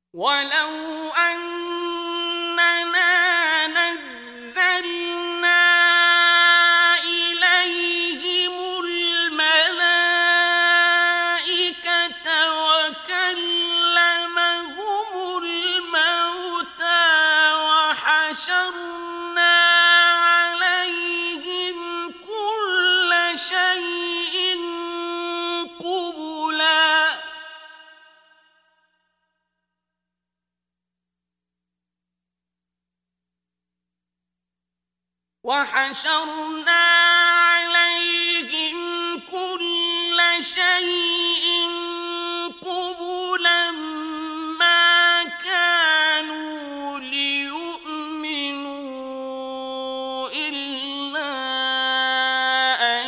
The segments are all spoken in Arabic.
ولو أننا نزلنا إليهم الملائكة وكلمهم الموتى وحشرنا عليهم كل شيء قبلا وحشرنا عليهم كل شيء قبلا ما كانوا ليؤمنوا إلا أن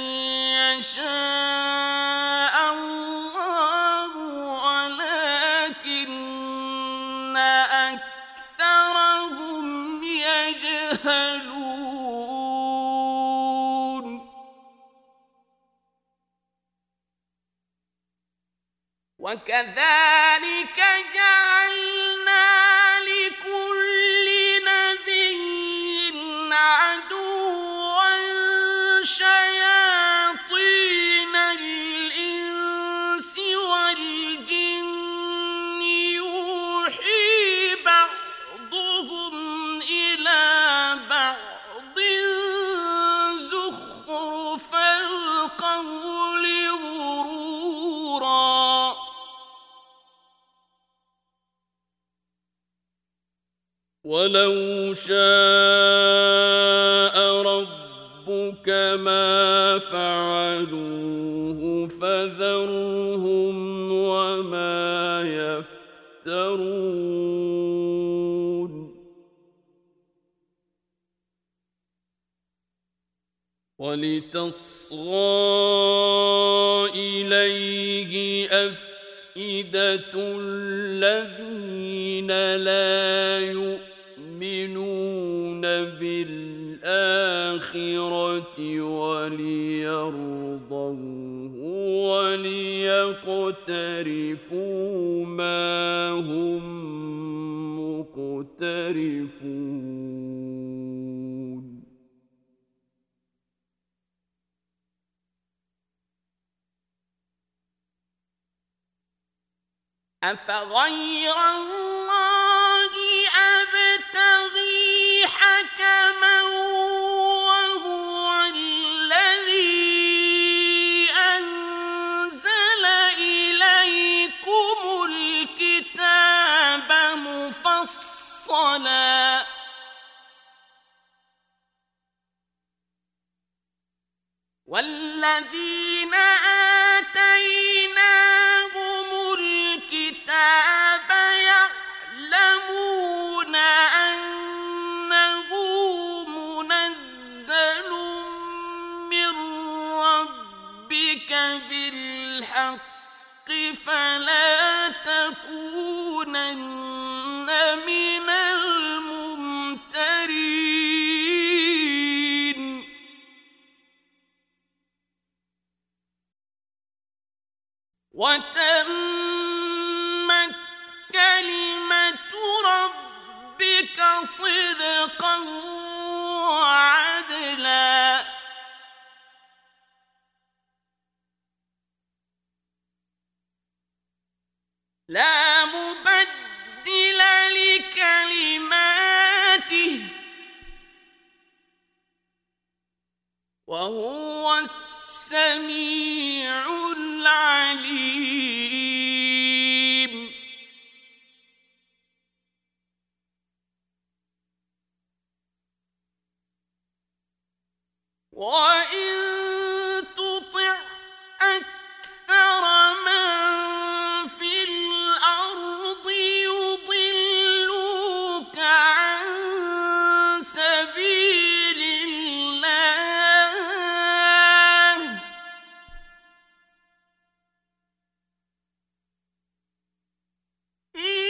يشاء الله ولكن أكثرهم يجهلون وكذلك جعلنا لكل نبي عدوا شياطين الإنس والجن يوحي بعضهم إلى بعض زخرف القول غرورا ولو شاء ربك ما فعلوه فذرهم وما يفترون ولتصغى إليه أفئدة الذين لا يؤمنون بالآخرة وليرضوه وليقترفوا ما هم مقترفون أفغير الله أبتغي حكما وهو الذي أنزل إليكم الكتاب مفصلا والذين آتيناهم الكتاب يعلمون أنه منزل من ربك بالحق فلا تكونن من الممترين وتمت كلمة ربك صدقا وعدلا لا مبدل لكلماته وهو السميع العليم وإن تطع أكثر من في الأرض يضلوك عن سبيل الله إن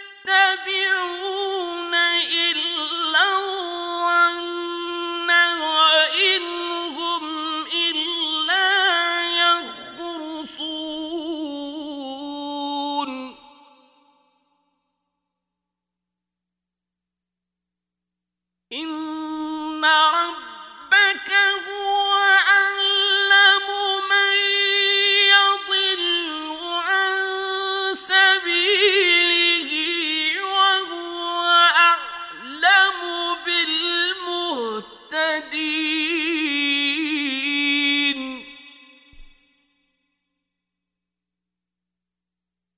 يتبعون إلا الظن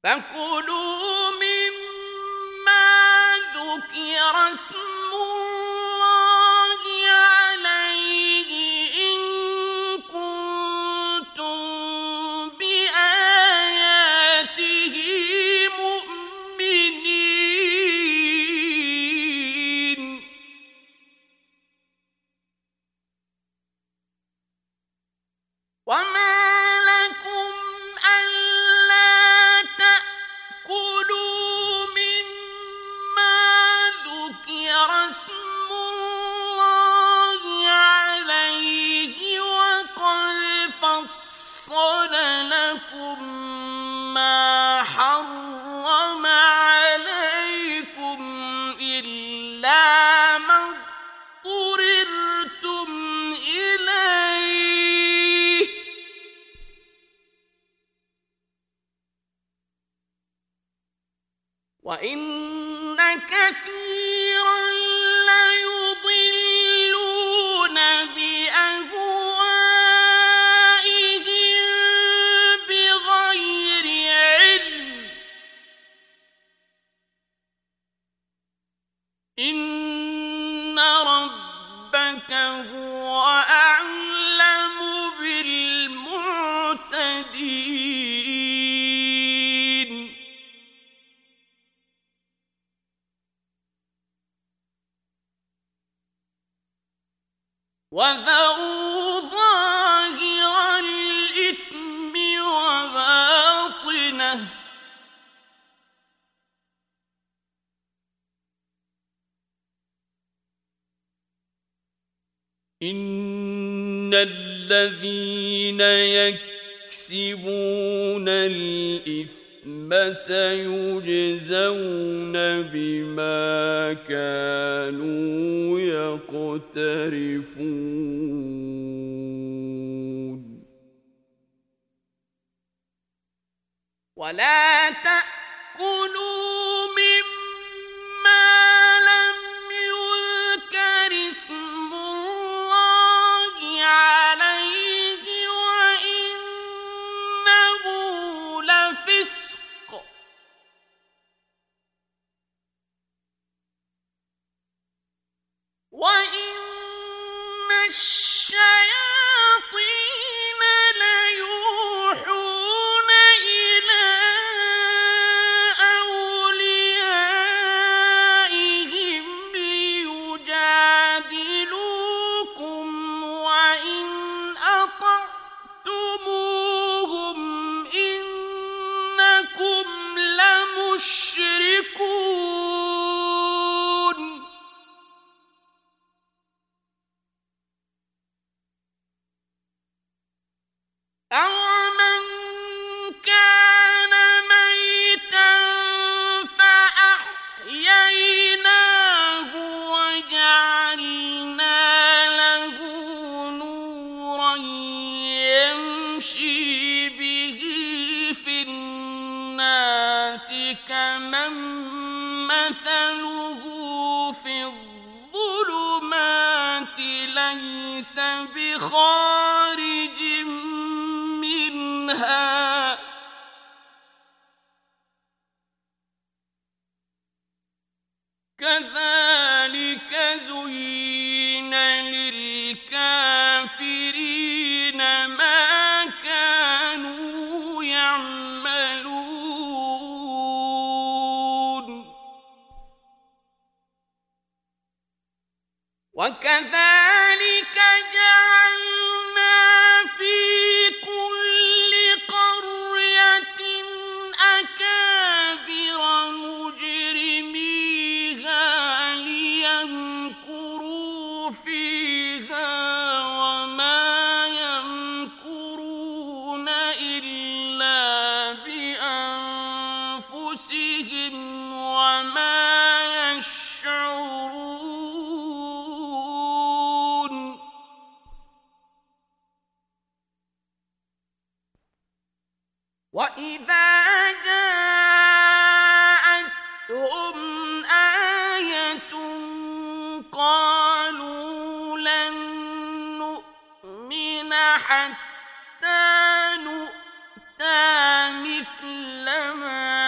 فكلوا مما ذكر اسم الله عليه إن كنتم بآياته مؤمنين وما لكم ألا تأكلوا مما ذكر اسم الله عليه وقد فصل لكم ما حرم عليكم إلا ما اضطررتم إليه وإن كثيرا ليضلون بأهوائهم بغير علم إن ربك هو أعلم بالمعتدين وذروا ظاهر الإثم وباطنه إن الذين يكسبون الإثم سيجزون بما كانوا يقترفون ولا تأكلوا مما لم يذكر اسم الله عليه وإنه لفسق وإن الشياطين ليوحون إلى أوليائهم ليجادلوكم وإن أطعتموهم إنكم لمشركون أَوَمَنْ كَانَ مَيْتًا فَأَحْيَيْنَاهُ وَجَعَلْنَا لَهُ نُورًا يَمْشِي بِهِ فِي النَّاسِ كَمَنْ مَثَلُهُ فِي الظُّلُمَاتِ لَيْسَ بِخَارِجٍ منها كذلك زين للكافرين ما كانوا يعملون وكذلك جعلنا في كل قرية أكابر مجرميها ليمكروا فيها وما يمكرون إلا بأنفسهم وما يشعرون وإذا جاءتهم آية قالوا لن نؤمن حتى نؤتى مثل ما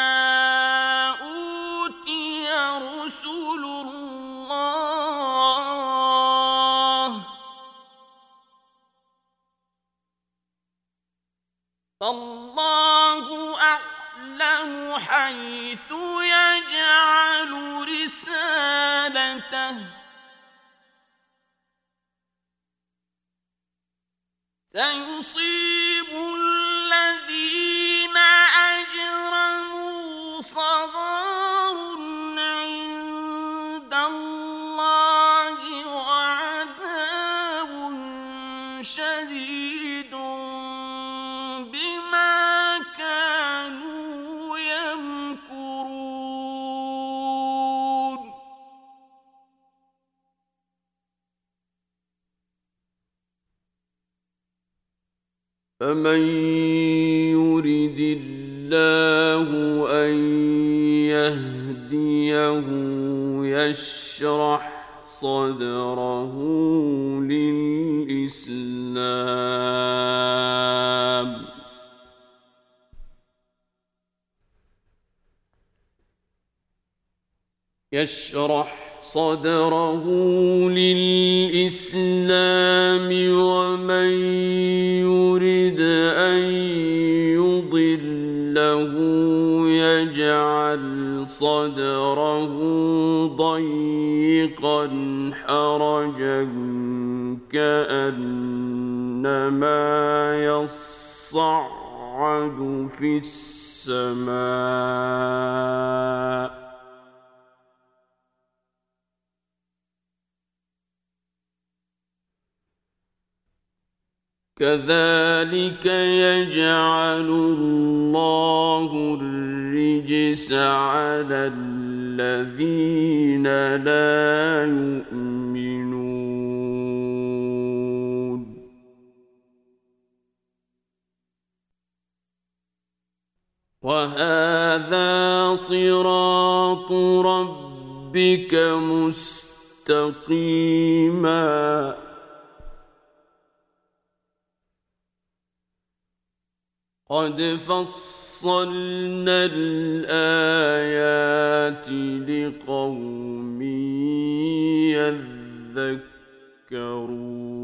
حيث يجعل رسالته سيصيب الذين أجرموا صغار عند الله وعذاب شديد بما كانوا يمكرون فمن يرد الله أن يهديه يشرح صدره للإسلام ومن يرد أن يضله يجعل صدره ضيقا حرجا كأنما يصعد في السماء كذلك يجعل الله الرجس على الذين لا يؤمنون وهذا صراط ربك مستقيما قد فصلنا الآيات لقوم يذكرون